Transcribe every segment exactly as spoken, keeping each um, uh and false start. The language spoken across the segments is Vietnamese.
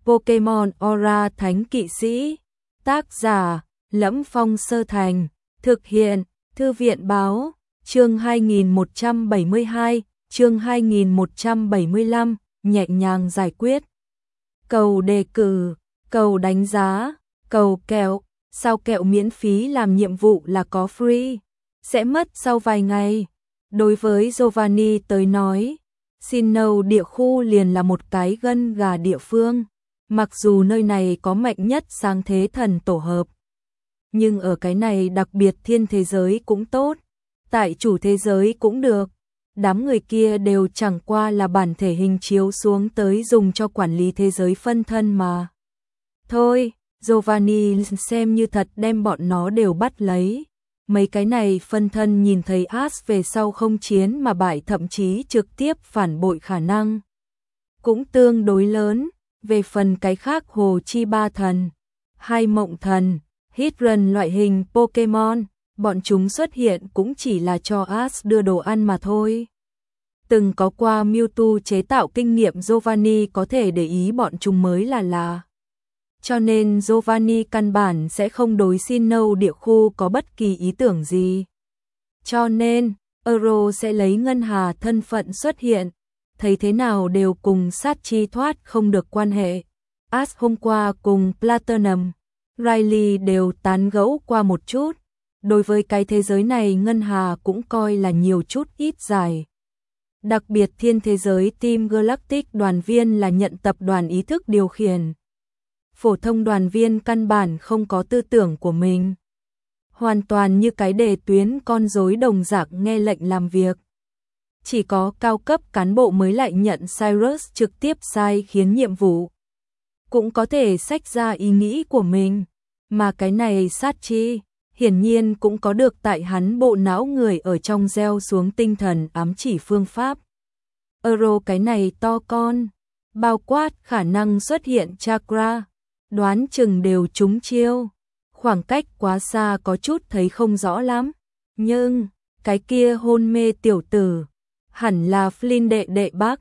Pokemon Aura Thánh Kỵ Sĩ. Tác giả: Lẫm Phong Sơ Thành. Thực hiện: Thư viện báo. Chương hai nghìn một trăm bảy mươi hai, chương hai nghìn một trăm bảy mươi lăm, nhẹ nhàng giải quyết. Cầu đề cử, cầu đánh giá, cầu kẹo, sao kẹo miễn phí làm nhiệm vụ là có free, sẽ mất sau vài ngày. Đối với Giovanni tới nói, Sinnoh địa khu liền là một cái gân gà địa phương, mặc dù nơi này có mạnh nhất sáng thế thần tổ hợp. Nhưng ở cái này đặc biệt thiên thế giới cũng tốt, tại chủ thế giới cũng được. Đám người kia đều chẳng qua là bản thể hình chiếu xuống tới dùng cho quản lý thế giới phân thân mà. Thôi, Giovanni xem như thật đem bọn nó đều bắt lấy. Mấy cái này phân thân nhìn thấy Ash về sau không chiến mà bại, thậm chí trực tiếp phản bội khả năng cũng tương đối lớn. Về phần cái khác Hồ Chi Ba Thần, Hai Mộng Thần, Hydran loại hình Pokemon, bọn chúng xuất hiện cũng chỉ là cho Ash đưa đồ ăn mà thôi. Từng có qua Mewtwo chế tạo kinh nghiệm Giovanni có thể để ý bọn chúng mới là là. Cho nên Giovanni căn bản sẽ không đối Sinnoh địa khu có bất kỳ ý tưởng gì. Cho nên, Euro sẽ lấy Ngân Hà thân phận xuất hiện, thấy thế nào đều cùng sát chi thoát không được quan hệ. Ash hôm qua cùng Platinum, Riley đều tán gẫu qua một chút. Đối với cái thế giới này Ngân Hà cũng coi là nhiều chút ít dài. Đặc biệt thiên thế giới Team Galactic đoàn viên là nhận tập đoàn ý thức điều khiển. Phổ thông đoàn viên căn bản không có tư tưởng của mình. Hoàn toàn như cái đề tuyến con rối đồng dạng nghe lệnh làm việc. Chỉ có cao cấp cán bộ mới lại nhận Cyrus trực tiếp sai khiến nhiệm vụ. Cũng có thể xách ra ý nghĩ của mình. Mà cái này sát chi, hiển nhiên cũng có được tại hắn bộ não người ở trong gieo xuống tinh thần ám chỉ phương pháp. Euro cái này to con, bao quát khả năng xuất hiện chakra, đoán chừng đều trúng chiêu. Khoảng cách quá xa có chút thấy không rõ lắm, nhưng cái kia hôn mê tiểu tử hẳn là Flynn đệ đệ bác.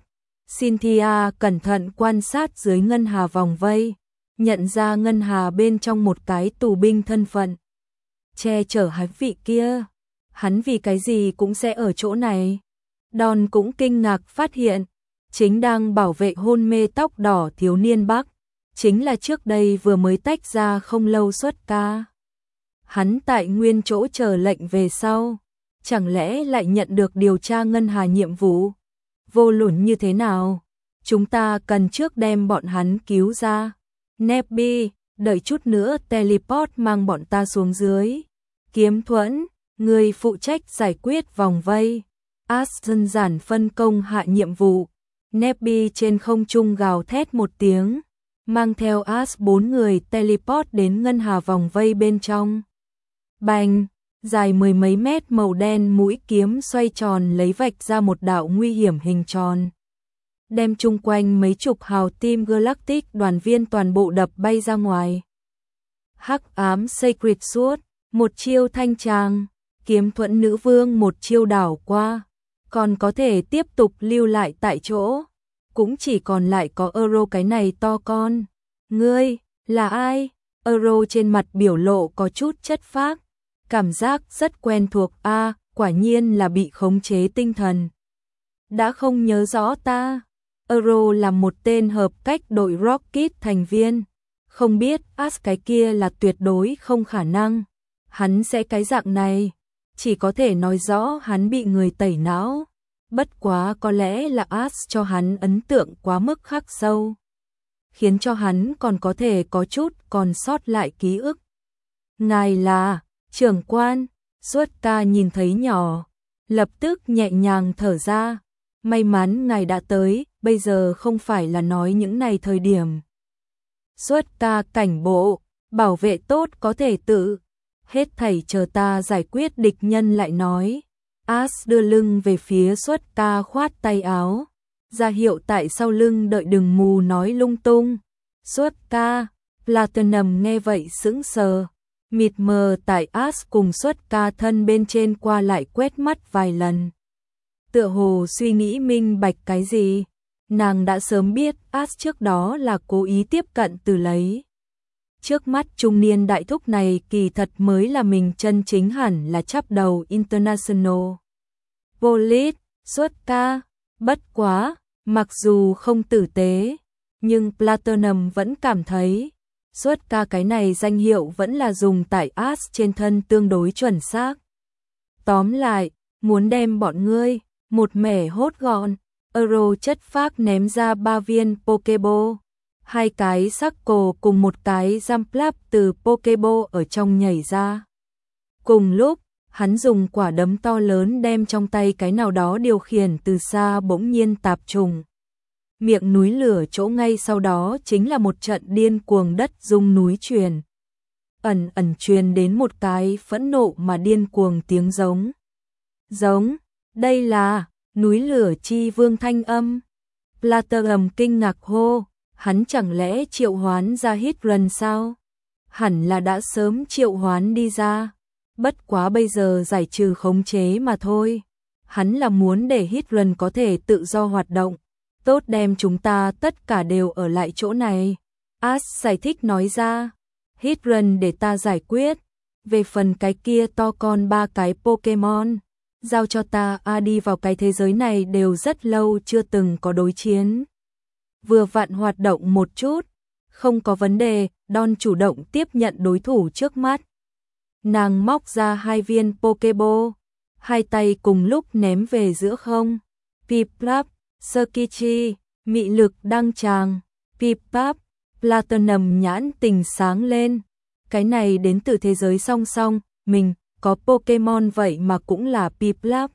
Cynthia cẩn thận quan sát dưới Ngân Hà vòng vây, nhận ra Ngân Hà bên trong một cái tù binh thân phận che chở hắn vị kia. Hắn vì cái gì cũng sẽ ở chỗ này. Don cũng kinh ngạc phát hiện, chính đang bảo vệ hôn mê tóc đỏ thiếu niên Bắc, chính là trước đây vừa mới tách ra không lâu xuất ca. Hắn tại nguyên chỗ chờ lệnh về sau, chẳng lẽ lại nhận được điều tra Ngân Hà nhiệm vụ? Vô luận như thế nào, chúng ta cần trước đem bọn hắn cứu ra. Nebby, đợi chút nữa teleport mang bọn ta xuống dưới. Kiếm Thuẫn, người phụ trách giải quyết vòng vây. Ash đơn giản phân công hạ nhiệm vụ. Nebby trên không trung gào thét một tiếng, mang theo Ash bốn người teleport đến Ngân Hà vòng vây bên trong. Bành, dài mười mấy mét màu đen mũi kiếm xoay tròn lấy vạch ra một đạo nguy hiểm hình tròn, đem chung quanh mấy chục hào Team Galactic đoàn viên toàn bộ đập bay ra ngoài. Hắc ám Sacred Sword, một chiêu thanh tràng, Kiếm Thuẫn nữ vương một chiêu đảo qua, còn có thể tiếp tục lưu lại tại chỗ. Cũng chỉ còn lại có Euro cái này to con. Ngươi, là ai? Euro trên mặt biểu lộ có chút chất phác, cảm giác rất quen thuộc. A, à, quả nhiên là bị khống chế tinh thần. Đã không nhớ rõ ta. Euro là một tên hợp cách đội Rocket thành viên. Không biết Ash cái kia là tuyệt đối không khả năng. Hắn sẽ cái dạng này, chỉ có thể nói rõ hắn bị người tẩy não. Bất quá có lẽ là Ash cho hắn ấn tượng quá mức khắc sâu, khiến cho hắn còn có thể có chút còn sót lại ký ức. Ngài là trưởng quan. Suốt ca nhìn thấy nhỏ, lập tức nhẹ nhàng thở ra. May mắn ngài đã tới, bây giờ không phải là nói những này thời điểm. Suốt ca cảnh bộ, bảo vệ tốt có thể tự. Hết thảy chờ ta giải quyết địch nhân lại nói. Ash đưa lưng về phía Suốt ca khoát tay áo, ra hiệu tại sau lưng đợi đừng mù nói lung tung. Suốt ca, Platinum nghe vậy sững sờ, mịt mờ tại Ash cùng Suốt ca thân bên trên qua lại quét mắt vài lần. Tựa hồ suy nghĩ minh bạch cái gì. Nàng đã sớm biết Ash trước đó là cố ý tiếp cận từ lấy. Trước mắt trung niên đại thúc này kỳ thật mới là mình chân chính hẳn là chắp đầu International Police xuất ca. Bất quá, mặc dù không tử tế, nhưng Platinum vẫn cảm thấy xuất ca cái này danh hiệu vẫn là dùng tại Ash trên thân tương đối chuẩn xác. Tóm lại, muốn đem bọn ngươi một mẻ hốt gọn. Euro chất phác ném ra ba viên Pokeball, hai cái sắc cổ cùng một cái Jumpluff từ Pokeball ở trong nhảy ra. Cùng lúc, hắn dùng quả đấm to lớn đem trong tay cái nào đó điều khiển từ xa bỗng nhiên tạp trùng. Miệng núi lửa chỗ ngay sau đó chính là một trận điên cuồng đất rung núi truyền. Ẩn ẩn truyền đến một cái phẫn nộ mà điên cuồng tiếng giống. Giống, đây là núi lửa chi vương thanh âm. Platinum kinh ngạc hô, hắn chẳng lẽ triệu hoán ra Hydran sao? Hẳn là đã sớm triệu hoán đi ra. Bất quá bây giờ giải trừ khống chế mà thôi. Hắn là muốn để Hydran có thể tự do hoạt động. Tốt đem chúng ta tất cả đều ở lại chỗ này. Ash giải thích nói ra. Hydran để ta giải quyết. Về phần cái kia to con ba cái Pokemon, giao cho ta. A đi vào cái thế giới này đều rất lâu chưa từng có đối chiến. Vừa vặn hoạt động một chút, không có vấn đề. Don chủ động tiếp nhận đối thủ trước mắt. Nàng móc ra hai viên Pokeball, hai tay cùng lúc ném về giữa không. Piplup, Surkichi, mị lực đăng tràng. Piplup, Platinum nhãn tình sáng lên. Cái này đến từ thế giới song song, mình có Pokemon vậy mà cũng là Piplup.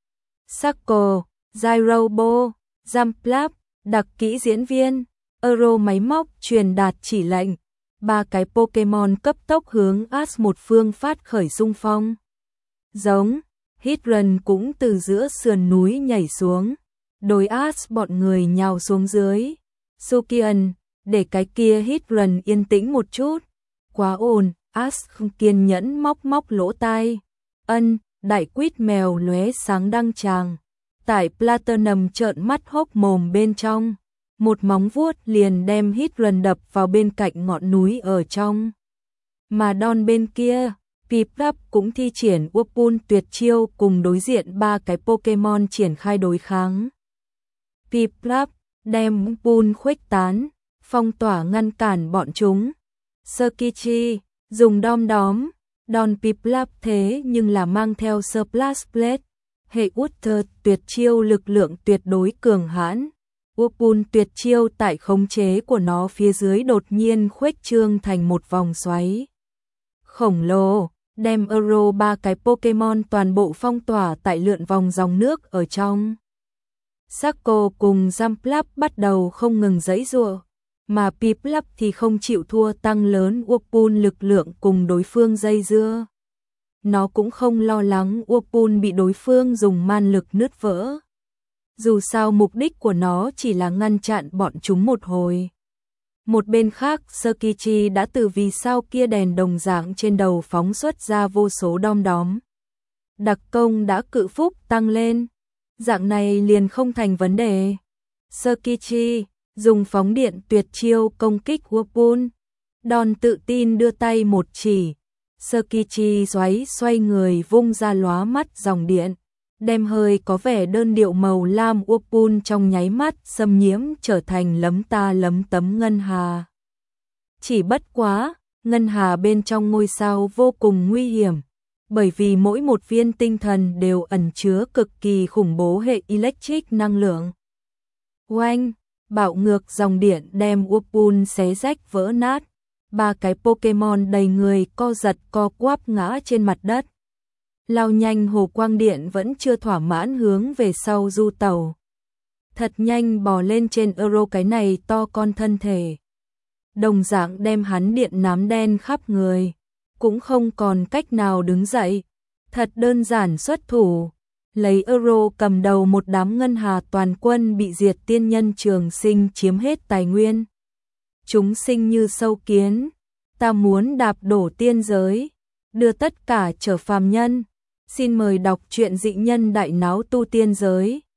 Sako, Gyrobo, Jumpluff, đặc kỹ diễn viên, Euro máy móc truyền đạt chỉ lệnh. Ba cái Pokemon cấp tốc hướng Ash một phương phát khởi xung phong. Giống, Hydran cũng từ giữa sườn núi nhảy xuống. Đối Ash bọn người nhào xuống dưới. Sukian, để cái kia Hydran yên tĩnh một chút. Quá ồn, Ash không kiên nhẫn móc móc lỗ tai. Ân, đại quýt mèo lóe sáng đăng tràng. Tại Platinum trợn mắt hốc mồm bên trong. Một móng vuốt liền đem Hydran đập vào bên cạnh ngọn núi ở trong. Mà Don bên kia, Piplup cũng thi triển Wurmple tuyệt chiêu cùng đối diện ba cái Pokemon triển khai đối kháng. Piplup đem Wurmple khuếch tán, phong tỏa ngăn cản bọn chúng. Surkichi dùng đom đóm, Don Piplup thế nhưng là mang theo Splash Blade, hệ Water tuyệt chiêu lực lượng tuyệt đối cường hãn. Wurmple tuyệt chiêu tại khống chế của nó phía dưới đột nhiên khuếch trương thành một vòng xoáy khổng lồ, đem Euro ba cái Pokemon toàn bộ phong tỏa tại lượn vòng dòng nước ở trong. Sako cùng Jumpluff bắt đầu không ngừng giãy giụa, mà Piplup thì không chịu thua tăng lớn Wurmple lực lượng cùng đối phương dây dưa. Nó cũng không lo lắng Wurmple bị đối phương dùng man lực nứt vỡ. Dù sao mục đích của nó chỉ là ngăn chặn bọn chúng một hồi. Một bên khác, Surkichi đã từ vì sao kia đèn đồng dạng trên đầu phóng xuất ra vô số đom đóm. Đặc công đã cự phúc tăng lên. Dạng này liền không thành vấn đề. Surkichi dùng phóng điện tuyệt chiêu công kích Wurmple. Don tự tin đưa tay một chỉ. Surkichi xoáy xoay người vung ra lóa mắt dòng điện. Đem hơi có vẻ đơn điệu màu lam Wurmple trong nháy mắt xâm nhiễm trở thành lấm ta lấm tấm ngân hà. Chỉ bất quá, ngân hà bên trong ngôi sao vô cùng nguy hiểm, bởi vì mỗi một viên tinh thần đều ẩn chứa cực kỳ khủng bố hệ electric năng lượng. Oanh, bạo ngược dòng điện đem Wurmple xé rách vỡ nát, ba cái Pokemon đầy người co giật co quắp ngã trên mặt đất. Lao nhanh hồ quang điện vẫn chưa thỏa mãn hướng về sau du tàu. Thật nhanh bò lên trên Euro cái này to con thân thể. Đồng dạng đem hắn điện nám đen khắp người. Cũng không còn cách nào đứng dậy. Thật đơn giản xuất thủ. Lấy Euro cầm đầu một đám ngân hà toàn quân bị diệt tiên nhân trường sinh chiếm hết tài nguyên. Chúng sinh như sâu kiến. Ta muốn đạp đổ tiên giới. Đưa tất cả trở phàm nhân. Xin mời đọc truyện Dị Nhân Đại Náo Tu Tiên Giới.